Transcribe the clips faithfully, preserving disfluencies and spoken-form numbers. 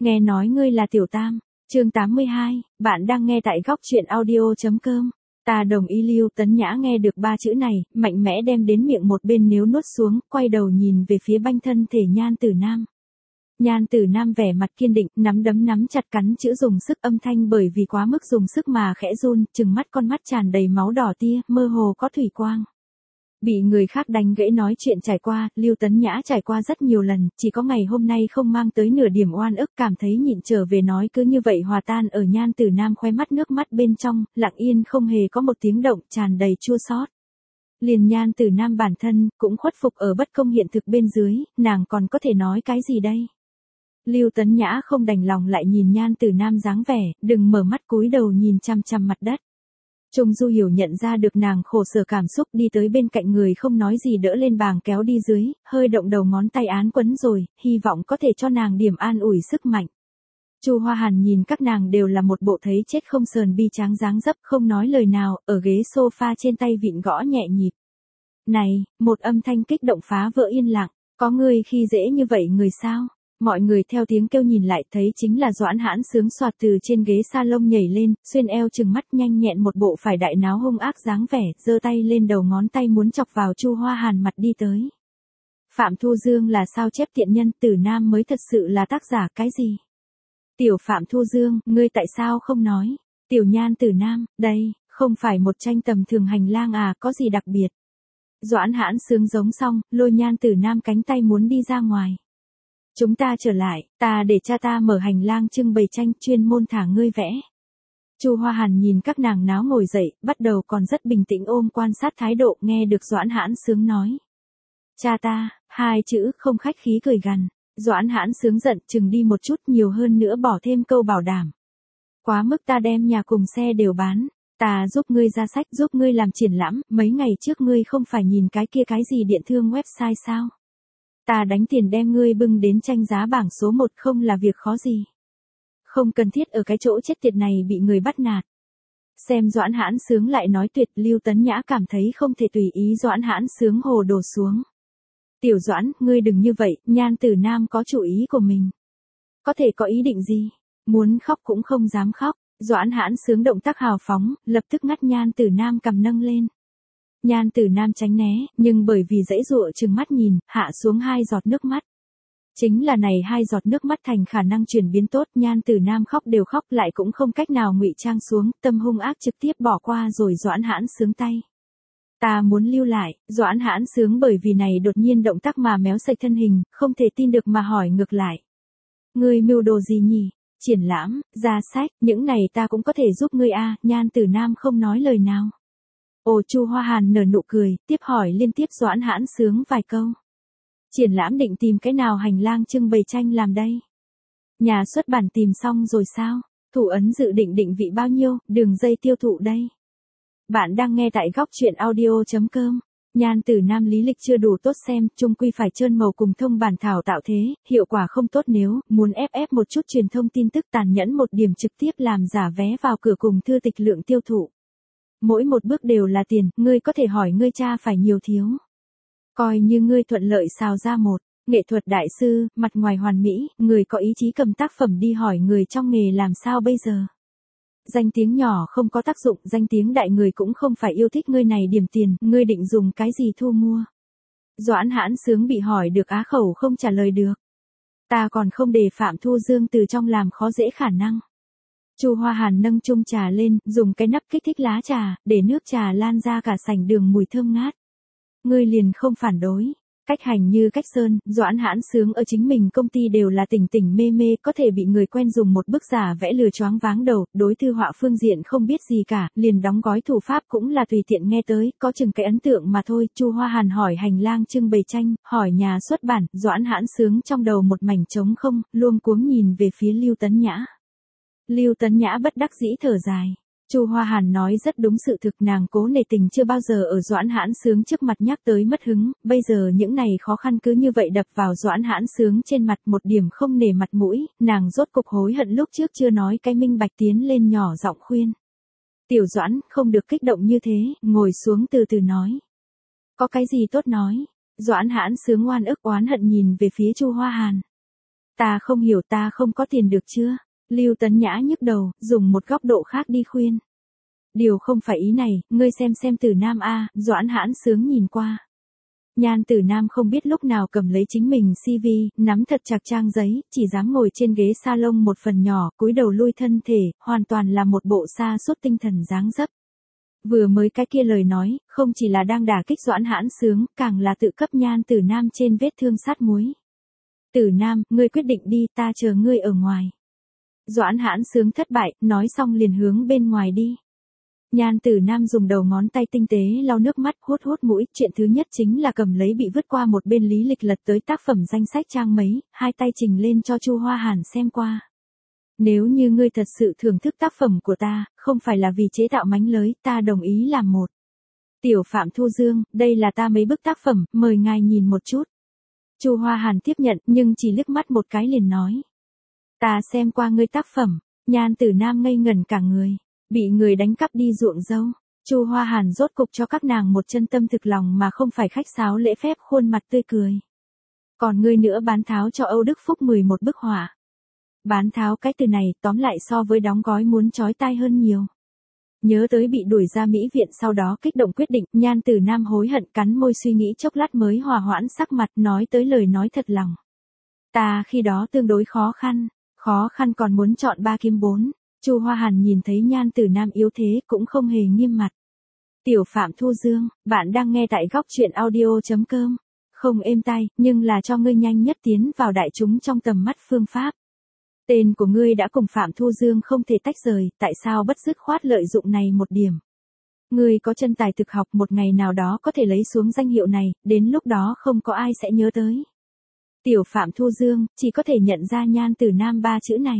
Nghe nói ngươi là Tiểu Tam. Chương tám mươi hai, bạn đang nghe tại góc truyện audio chấm com. Ta đồng ý. Lưu Tấn Nhã nghe được ba chữ này, mạnh mẽ đem đến miệng một bên nếu nuốt xuống, quay đầu nhìn về phía banh thân thể Nhan Tử Nam. Nhan Tử Nam vẻ mặt kiên định, nắm đấm nắm chặt cắn chữ dùng sức, âm thanh bởi vì quá mức dùng sức mà khẽ run, trừng mắt con mắt tràn đầy máu đỏ tia, mơ hồ có thủy quang. Bị người khác đánh gãy nói chuyện trải qua, Lưu Tấn Nhã trải qua rất nhiều lần, chỉ có ngày hôm nay không mang tới nửa điểm oan ức, cảm thấy nhịn trở về nói cứ như vậy hòa tan ở Nhan Tử Nam khóe mắt, nước mắt bên trong, lặng yên không hề có một tiếng động, tràn đầy chua xót. Liền Nhan Tử Nam bản thân, cũng khuất phục ở bất công hiện thực bên dưới, nàng còn có thể nói cái gì đây? Lưu Tấn Nhã không đành lòng lại nhìn Nhan Tử Nam dáng vẻ, đừng mở mắt cúi đầu nhìn chăm chăm mặt đất. Trung Du Hiểu nhận ra được nàng khổ sở cảm xúc, đi tới bên cạnh người không nói gì đỡ lên bàng kéo đi dưới, hơi động đầu ngón tay án quấn rồi, hy vọng có thể cho nàng điểm an ủi sức mạnh. Chu Hoa Hàn nhìn các nàng đều là một bộ thấy chết không sờn bi tráng dáng dấp, không nói lời nào, ở ghế sofa trên tay vịn gõ nhẹ nhịp. Này, một âm thanh kích động phá vỡ yên lặng, có người khi dễ như vậy người sao? Mọi người theo tiếng kêu nhìn lại thấy chính là Doãn Hãn Sướng xoạt từ trên ghế salon nhảy lên, xuyên eo chừng mắt nhanh nhẹn một bộ phải đại náo hung ác dáng vẻ, giơ tay lên đầu ngón tay muốn chọc vào Chu Hoa Hàn mặt đi tới. Phạm Thu Dương là sao chép tiện nhân, Tử Nam mới thật sự là tác giả cái gì? Tiểu Phạm Thu Dương, ngươi tại sao không nói? Tiểu Nhan Tử Nam, đây, không phải một tranh tầm thường hành lang à, có gì đặc biệt? Doãn Hãn Sướng giống xong, lôi Nhan Tử Nam cánh tay muốn đi ra ngoài. Chúng ta trở lại, ta để cha ta mở hành lang trưng bày tranh chuyên môn thả ngươi vẽ. Chu Hoa Hàn nhìn các nàng náo ngồi dậy, bắt đầu còn rất bình tĩnh ôm quan sát thái độ, nghe được Doãn Hãn Sướng nói. Cha ta, hai chữ không khách khí cười gằn. Doãn Hãn Sướng giận chừng đi một chút, nhiều hơn nữa bỏ thêm câu bảo đảm. Quá mức, ta đem nhà cùng xe đều bán. Ta giúp ngươi ra sách, giúp ngươi làm triển lãm, mấy ngày trước ngươi không phải nhìn cái kia cái gì điện thương website sao? Ta đánh tiền đem ngươi bưng đến tranh giá bảng số một không là việc khó gì. Không cần thiết ở cái chỗ chết tiệt này bị người bắt nạt. Xem Doãn Hãn Sướng lại nói tuyệt, Lưu Tấn Nhã cảm thấy không thể tùy ý Doãn Hãn Sướng hồ đổ xuống. Tiểu Doãn, ngươi đừng như vậy, Nhan Tử Nam có chủ ý của mình. Có thể có ý định gì? Muốn khóc cũng không dám khóc. Doãn Hãn Sướng động tác hào phóng, lập tức ngắt Nhan Tử Nam cầm nâng lên. Nhan Tử Nam tránh né, nhưng bởi vì dãy dụa trừng mắt nhìn, hạ xuống hai giọt nước mắt. Chính là này hai giọt nước mắt thành khả năng chuyển biến tốt, Nhan Tử Nam khóc đều khóc lại cũng không cách nào ngụy trang xuống, tâm hung ác trực tiếp bỏ qua rồi Doãn Hãn Sướng tay. Ta muốn lưu lại, Doãn Hãn Sướng bởi vì này đột nhiên động tác mà méo sạch thân hình, không thể tin được mà hỏi ngược lại. Ngươi mưu đồ gì nhỉ? Triển lãm, ra sách, những này ta cũng có thể giúp ngươi a. Nhan Tử Nam không nói lời nào. Ồ, Chu Hoa Hàn nở nụ cười, tiếp hỏi liên tiếp Doãn Hãn Sướng vài câu. Triển lãm định tìm cái nào hành lang trưng bày tranh làm đây? Nhà xuất bản tìm xong rồi sao? Thủ ấn dự định định vị bao nhiêu, đường dây tiêu thụ đây? Bạn đang nghe tại góc truyện audio chấm com. Nhan Tử Nam lý lịch chưa đủ tốt xem, chung quy phải trơn màu cùng thông bản thảo tạo thế, hiệu quả không tốt, nếu muốn ép ép một chút truyền thông tin tức tàn nhẫn một điểm trực tiếp làm giả vé vào cửa cùng thư tịch lượng tiêu thụ. Mỗi một bước đều là tiền, ngươi có thể hỏi ngươi cha phải nhiều thiếu. Coi như ngươi thuận lợi xào ra một nghệ thuật đại sư, mặt ngoài hoàn mỹ, người có ý chí cầm tác phẩm đi hỏi người trong nghề làm sao bây giờ. Danh tiếng nhỏ không có tác dụng, danh tiếng đại người cũng không phải yêu thích ngươi này điểm tiền, ngươi định dùng cái gì thu mua. Doãn Hãn Sướng bị hỏi được á khẩu không trả lời được. Ta còn không để Phạm Thu Dương từ trong làm khó dễ khả năng. Chu Hoa Hàn nâng chung trà lên, dùng cái nắp kích thích lá trà, để nước trà lan ra cả sảnh đường mùi thơm ngát. Ngươi liền không phản đối. Cách hành như cách sơn, Doãn Hãn Sướng ở chính mình công ty đều là tỉnh tỉnh mê mê, có thể bị người quen dùng một bức giả vẽ lừa choáng váng đầu, đối thư họa phương diện không biết gì cả, liền đóng gói thủ pháp cũng là tùy tiện nghe tới, có chừng cái ấn tượng mà thôi. Chu Hoa Hàn hỏi hành lang trưng bày tranh, hỏi nhà xuất bản, Doãn Hãn Sướng trong đầu một mảnh trống không, luống cuống nhìn về phía Lưu Tấn Nhã. Lưu Tấn Nhã bất đắc dĩ thở dài. Chu Hoa Hàn nói rất đúng sự thực, nàng cố nể tình chưa bao giờ ở Doãn Hãn Sướng trước mặt nhắc tới mất hứng, bây giờ những này khó khăn cứ như vậy đập vào Doãn Hãn Sướng trên mặt, một điểm không nể mặt mũi, nàng rốt cục hối hận lúc trước chưa nói cái minh bạch, tiến lên nhỏ giọng khuyên. Tiểu Doãn, không được kích động như thế, ngồi xuống từ từ nói. Có cái gì tốt nói? Doãn Hãn Sướng oan ức oán hận nhìn về phía Chu Hoa Hàn. Ta không hiểu, ta không có tiền được chưa? Lưu Tấn Nhã nhức đầu, dùng một góc độ khác đi khuyên. Điều không phải ý này, ngươi xem xem Tử Nam a, Doãn Hãn Sướng nhìn qua. Nhan Tử Nam không biết lúc nào cầm lấy chính mình xê vê, nắm thật chặt trang giấy, chỉ dám ngồi trên ghế salon một phần nhỏ, cúi đầu lui thân thể, hoàn toàn là một bộ sa sút tinh thần dáng dấp. Vừa mới cái kia lời nói, không chỉ là đang đả kích Doãn Hãn Sướng, càng là tự cấp Nhan Tử Nam trên vết thương sát muối. Tử Nam, ngươi quyết định đi, ta chờ ngươi ở ngoài. Doãn Hãn Sướng thất bại, nói xong liền hướng bên ngoài đi. Nhan Tử Nam dùng đầu ngón tay tinh tế lau nước mắt, hút hút mũi, chuyện thứ nhất chính là cầm lấy bị vứt qua một bên lý lịch lật tới tác phẩm danh sách trang mấy, hai tay trình lên cho Chu Hoa Hàn xem qua. Nếu như ngươi thật sự thưởng thức tác phẩm của ta, không phải là vì chế tạo mánh lới, ta đồng ý làm một. Tiểu Phạm Thu Dương, đây là ta mấy bức tác phẩm, mời ngài nhìn một chút. Chu Hoa Hàn tiếp nhận, nhưng chỉ liếc mắt một cái liền nói. Ta xem qua ngươi tác phẩm. Nhan Tử Nam ngây ngẩn cả người. Bị người đánh cắp đi ruộng dâu. Chu Hoa Hàn rốt cục cho các nàng một chân tâm thực lòng mà không phải khách sáo lễ phép, khuôn mặt tươi cười. Còn ngươi nữa bán tháo cho Âu Đức Phúc mười một bức họa. Bán tháo cái từ này tóm lại so với đóng gói muốn chói tai hơn nhiều. Nhớ tới bị đuổi ra Mỹ viện sau đó kích động quyết định, Nhan Tử Nam hối hận cắn môi suy nghĩ chốc lát mới hòa hoãn sắc mặt, nói tới lời nói thật lòng. Ta khi đó tương đối khó khăn, khó khăn còn muốn chọn ba kim bốn. Chu Hoa Hàn nhìn thấy Nhan Tử Nam yếu thế cũng không hề nghiêm mặt. Tiểu Phạm Thu Dương, bạn đang nghe tại góc truyện audio chấm com. Không êm tai, nhưng là cho ngươi nhanh nhất tiến vào đại chúng trong tầm mắt phương pháp. Tên của ngươi đã cùng Phạm Thu Dương không thể tách rời, tại sao bất dứt khoát lợi dụng này một điểm? Ngươi có chân tài thực học, một ngày nào đó có thể lấy xuống danh hiệu này, đến lúc đó không có ai sẽ nhớ tới. Tiểu Phạm Thu Dương, chỉ có thể nhận ra Nhan Tử Nam ba chữ này.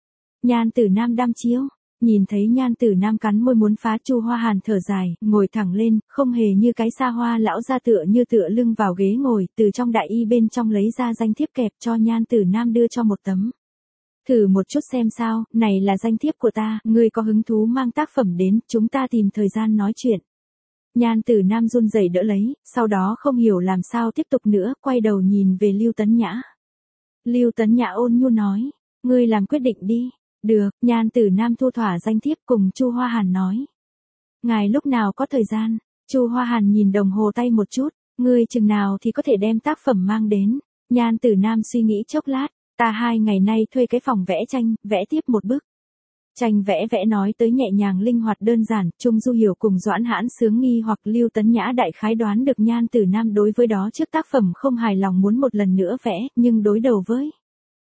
Nhan Tử Nam đăm chiêu, nhìn thấy Nhan Tử Nam cắn môi muốn phá, Chu Hoa Hàn thở dài, ngồi thẳng lên, không hề như cái xa hoa lão ra tựa như tựa lưng vào ghế ngồi, từ trong đại y bên trong lấy ra danh thiếp kẹp cho Nhan Tử Nam đưa cho một tấm. Thử một chút xem sao, này là danh thiếp của ta, ngươi có hứng thú mang tác phẩm đến, chúng ta tìm thời gian nói chuyện. Nhan Tử Nam run rẩy đỡ lấy, sau đó không hiểu làm sao tiếp tục nữa, quay đầu nhìn về Lưu Tấn Nhã. Lưu Tấn Nhã ôn nhu nói, ngươi làm quyết định đi. Được, Nhan Tử Nam thu thỏa danh thiếp cùng Chu Hoa Hàn nói. Ngài lúc nào có thời gian? Chu Hoa Hàn nhìn đồng hồ tay một chút, ngươi chừng nào thì có thể đem tác phẩm mang đến. Nhan Tử Nam suy nghĩ chốc lát, ta hai ngày nay thuê cái phòng vẽ tranh, vẽ tiếp một bức. Tranh vẽ vẽ nói tới nhẹ nhàng linh hoạt đơn giản, Trung Du Hiểu cùng Doãn Hãn Sướng nghi hoặc Lưu Tấn Nhã đại khái đoán được Nhan Tử Nam đối với đó trước tác phẩm không hài lòng muốn một lần nữa vẽ, nhưng đối đầu với.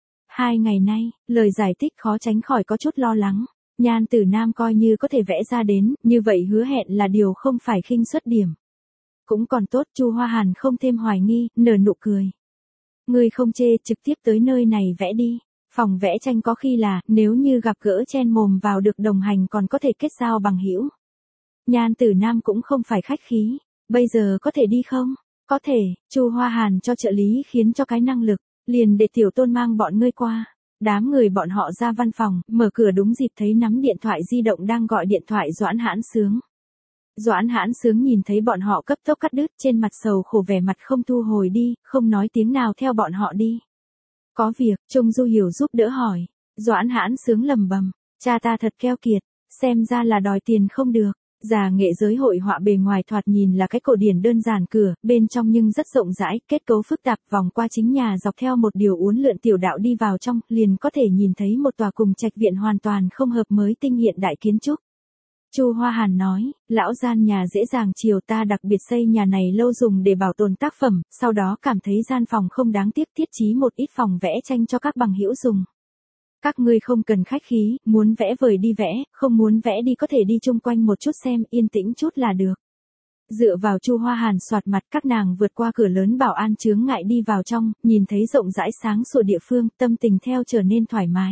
Hai ngày nay, lời giải thích khó tránh khỏi có chút lo lắng. Nhan Tử Nam coi như có thể vẽ ra đến, như vậy hứa hẹn là điều không phải khinh suất điểm. Cũng còn tốt, Chu Hoa Hàn không thêm hoài nghi, nở nụ cười. Ngươi không chê, trực tiếp tới nơi này vẽ đi. Phòng vẽ tranh có khi là, nếu như gặp gỡ chen mồm vào được đồng hành còn có thể kết giao bằng hữu. Nhan Tử Nam cũng không phải khách khí. Bây giờ có thể đi không? Có thể, Chu Hoa Hàn cho trợ lý khiến cho cái năng lực. Liền để tiểu tôn mang bọn ngươi qua. Đám người bọn họ ra văn phòng, mở cửa đúng dịp thấy nắm điện thoại di động đang gọi điện thoại Doãn Hãn Sướng. Doãn Hãn Sướng nhìn thấy bọn họ cấp tốc cắt đứt, trên mặt sầu khổ vẻ mặt không thu hồi đi, không nói tiếng nào theo bọn họ đi. Có việc, Trung Du Hiểu giúp đỡ hỏi. Doãn Hãn Sướng lầm bầm, cha ta thật keo kiệt, xem ra là đòi tiền không được. Già nghệ giới hội họa bề ngoài thoạt nhìn là cái cổ điển đơn giản cửa, bên trong nhưng rất rộng rãi, kết cấu phức tạp, vòng qua chính nhà dọc theo một điều uốn lượn tiểu đạo đi vào trong, liền có thể nhìn thấy một tòa cùng trạch viện hoàn toàn không hợp mới tinh hiện đại kiến trúc. Chu Hoa Hàn nói, lão gian nhà dễ dàng chiều, ta đặc biệt xây nhà này lâu dùng để bảo tồn tác phẩm, sau đó cảm thấy gian phòng không đáng tiếc, thiết trí một ít phòng vẽ tranh cho các bằng hữu dùng. Các ngươi không cần khách khí, muốn vẽ vời đi vẽ, không muốn vẽ đi có thể đi chung quanh một chút xem, yên tĩnh chút là được. Dựa vào Chu Hoa Hàn soạt mặt, các nàng vượt qua cửa lớn bảo an chướng ngại đi vào trong, nhìn thấy rộng rãi sáng sủa địa phương, tâm tình theo trở nên thoải mái.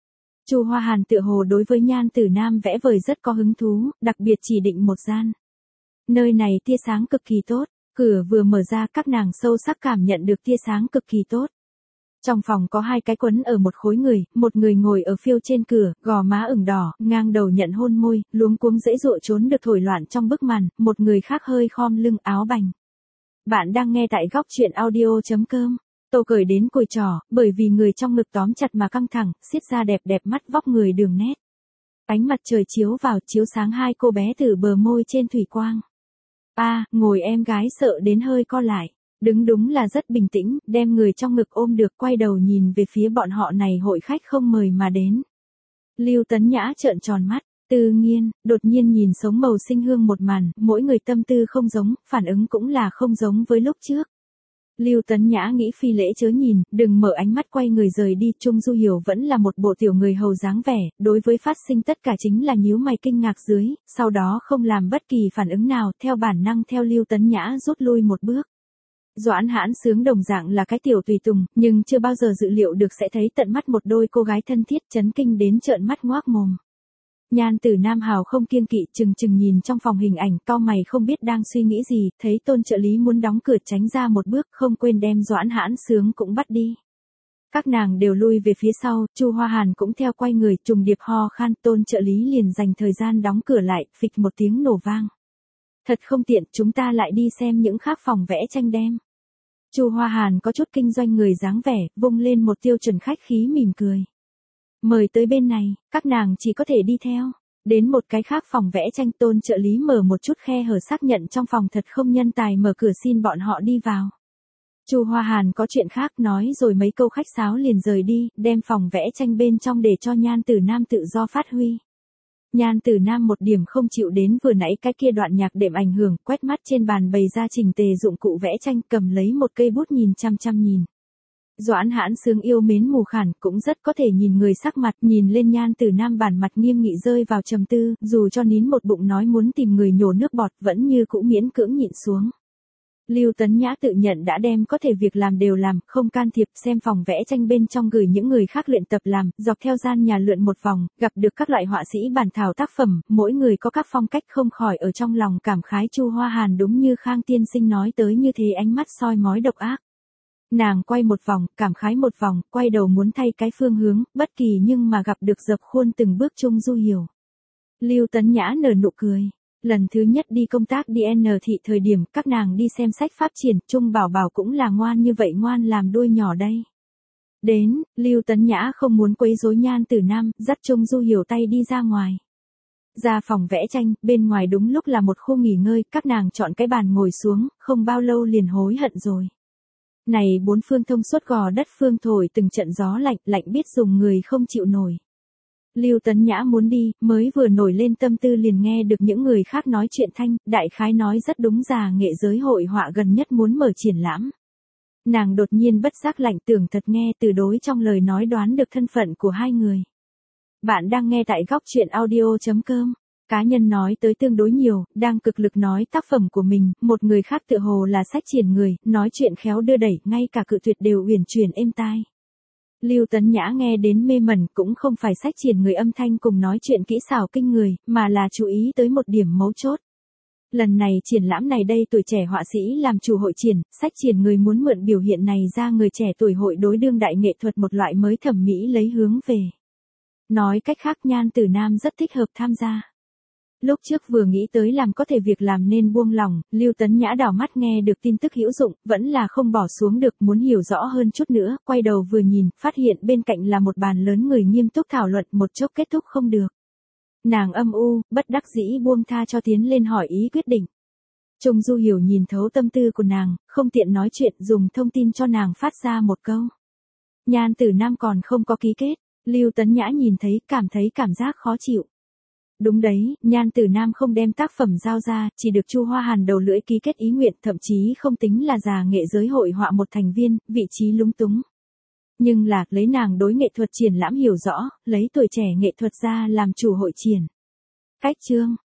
Chu Hoa Hàn tựa hồ đối với Nhan Tử Nam vẽ vời rất có hứng thú, đặc biệt chỉ định một gian. Nơi này tia sáng cực kỳ tốt, cửa vừa mở ra các nàng sâu sắc cảm nhận được tia sáng cực kỳ tốt. Trong phòng có hai cái quấn ở một khối người, một người ngồi ở phiêu trên cửa, gò má ửng đỏ, ngang đầu nhận hôn môi, luống cuống dễ dụa trốn được thổi loạn trong bức màn, một người khác hơi khom lưng áo bành. Bạn đang nghe tại góc truyện audio chấm com. Tô cởi đến cùi trỏ, bởi vì người trong ngực tóm chặt mà căng thẳng, xiết ra đẹp đẹp mắt vóc người đường nét. Ánh mặt trời chiếu vào chiếu sáng hai cô bé từ bờ môi trên thủy quang. A, à, ngồi em gái sợ đến hơi co lại. Đứng đúng là rất bình tĩnh, đem người trong ngực ôm được quay đầu nhìn về phía bọn họ này hội khách không mời mà đến. Lưu Tấn Nhã trợn tròn mắt, tự nhiên, đột nhiên nhìn sống màu sinh hương một màn, mỗi người tâm tư không giống, phản ứng cũng là không giống với lúc trước. Lưu Tấn Nhã nghĩ phi lễ chớ nhìn, đừng mở ánh mắt quay người rời đi, Trung Du Hiểu vẫn là một bộ tiểu người hầu dáng vẻ, đối với phát sinh tất cả chính là nhíu mày kinh ngạc dưới, sau đó không làm bất kỳ phản ứng nào, theo bản năng theo Lưu Tấn Nhã rút lui một bước. Doãn Hãn Sướng đồng dạng là cái tiểu tùy tùng, nhưng chưa bao giờ dự liệu được sẽ thấy tận mắt một đôi cô gái thân thiết chấn kinh đến trợn mắt ngoác mồm. Nhan Tử Nam hào không kiêng kỵ chừng chừng nhìn trong phòng hình ảnh, cau mày không biết đang suy nghĩ gì, thấy Tôn trợ lý muốn đóng cửa tránh ra một bước, không quên đem Doãn Hãn Sướng cũng bắt đi. Các nàng đều lui về phía sau, Chu Hoa Hàn cũng theo quay người, trùng điệp ho khan, Tôn trợ lý liền dành thời gian đóng cửa lại, phịch một tiếng nổ vang. Thật không tiện, chúng ta lại đi xem những khác phòng vẽ tranh đem. Chu Hoa Hàn có chút kinh doanh người dáng vẻ, vung lên một tiêu chuẩn khách khí mỉm cười. Mời tới bên này, các nàng chỉ có thể đi theo. Đến một cái khác phòng vẽ tranh, Tôn trợ lý mở một chút khe hở xác nhận trong phòng thật không nhân tài, mở cửa xin bọn họ đi vào. Chu Hoa Hàn có chuyện khác nói rồi mấy câu khách sáo liền rời đi, đem phòng vẽ tranh bên trong để cho Nhan Tử Nam tự do phát huy. Nhan Tử Nam một điểm không chịu đến vừa nãy cái kia đoạn nhạc đệm ảnh hưởng, quét mắt trên bàn bày ra trình tề dụng cụ vẽ tranh, cầm lấy một cây bút nhìn chăm chăm nhìn. Doãn Hãn Sướng yêu mến mù khản, cũng rất có thể nhìn người sắc mặt, nhìn lên Nhan Tử Nam bản mặt nghiêm nghị rơi vào trầm tư, dù cho nín một bụng nói muốn tìm người nhổ nước bọt, vẫn như cũ miễn cưỡng nhịn xuống. Lưu Tấn Nhã tự nhận đã đem có thể việc làm đều làm, không can thiệp, xem phòng vẽ tranh bên trong gửi những người khác luyện tập làm, dọc theo gian nhà lượn một vòng, gặp được các loại họa sĩ bản thảo tác phẩm, mỗi người có các phong cách, không khỏi ở trong lòng cảm khái Chu Hoa Hàn đúng như Khang tiên sinh nói tới như thế, ánh mắt soi mói độc ác. Nàng quay một vòng, cảm khái một vòng, quay đầu muốn thay cái phương hướng, bất kỳ nhưng mà gặp được dập khuôn từng bước Trung Du Hiểu. Lưu Tấn Nhã nở nụ cười. Lần thứ nhất đi công tác đi N thị thời điểm, các nàng đi xem sách pháp triển, Trung Bảo Bảo cũng là ngoan như vậy, ngoan làm đuôi nhỏ đây. Đến, Lưu Tấn Nhã không muốn quấy rối Nhan Tử Nam, dắt Trung Du Hiểu tay đi ra ngoài. Ra phòng vẽ tranh, bên ngoài đúng lúc là một khu nghỉ ngơi, các nàng chọn cái bàn ngồi xuống, không bao lâu liền hối hận rồi. Này bốn phương thông suốt gò đất phương thổi từng trận gió lạnh, lạnh biết dùng người không chịu nổi. Lưu Tấn Nhã muốn đi, mới vừa nổi lên tâm tư liền nghe được những người khác nói chuyện thanh, đại khái nói rất đúng, già nghệ giới hội họa gần nhất muốn mở triển lãm. Nàng đột nhiên bất giác lạnh, tưởng thật nghe từ đối trong lời nói đoán được thân phận của hai người. Bạn đang nghe tại góc truyện audio chấm com. Cá nhân nói tới tương đối nhiều, đang cực lực nói tác phẩm của mình, một người khác tựa hồ là sách triển người, nói chuyện khéo đưa đẩy, ngay cả cự tuyệt đều uyển chuyển êm tai. Lưu Tấn Nhã nghe đến mê mẩn, cũng không phải sách triển người âm thanh cùng nói chuyện kỹ xảo kinh người, mà là chú ý tới một điểm mấu chốt. Lần này triển lãm này đây tuổi trẻ họa sĩ làm chủ hội triển, sách triển người muốn mượn biểu hiện này ra người trẻ tuổi hội đối đương đại nghệ thuật một loại mới thẩm mỹ lấy hướng về. Nói cách khác, Nhan Tử Nam rất thích hợp tham gia. Lúc trước vừa nghĩ tới làm có thể việc làm nên buông lòng, Lưu Tấn Nhã đảo mắt nghe được tin tức hữu dụng, vẫn là không bỏ xuống được, muốn hiểu rõ hơn chút nữa, quay đầu vừa nhìn, phát hiện bên cạnh là một bàn lớn người nghiêm túc thảo luận, một chốc kết thúc không được. Nàng âm u, bất đắc dĩ buông tha cho tiến lên hỏi ý quyết định. Trung Du Hiểu nhìn thấu tâm tư của nàng, không tiện nói chuyện, dùng thông tin cho nàng phát ra một câu. Nhan Tử Nam còn không có ký kết, Lưu Tấn Nhã nhìn thấy, cảm thấy cảm giác khó chịu. Đúng đấy, Nhan Tử Nam không đem tác phẩm giao ra, chỉ được Chu Hoa Hàn đầu lưỡi ký kết ý nguyện, thậm chí không tính là già nghệ giới hội họa một thành viên, vị trí lúng túng. Nhưng là, lấy nàng đối nghệ thuật triển lãm hiểu rõ, lấy tuổi trẻ nghệ thuật ra làm chủ hội triển. Cách chương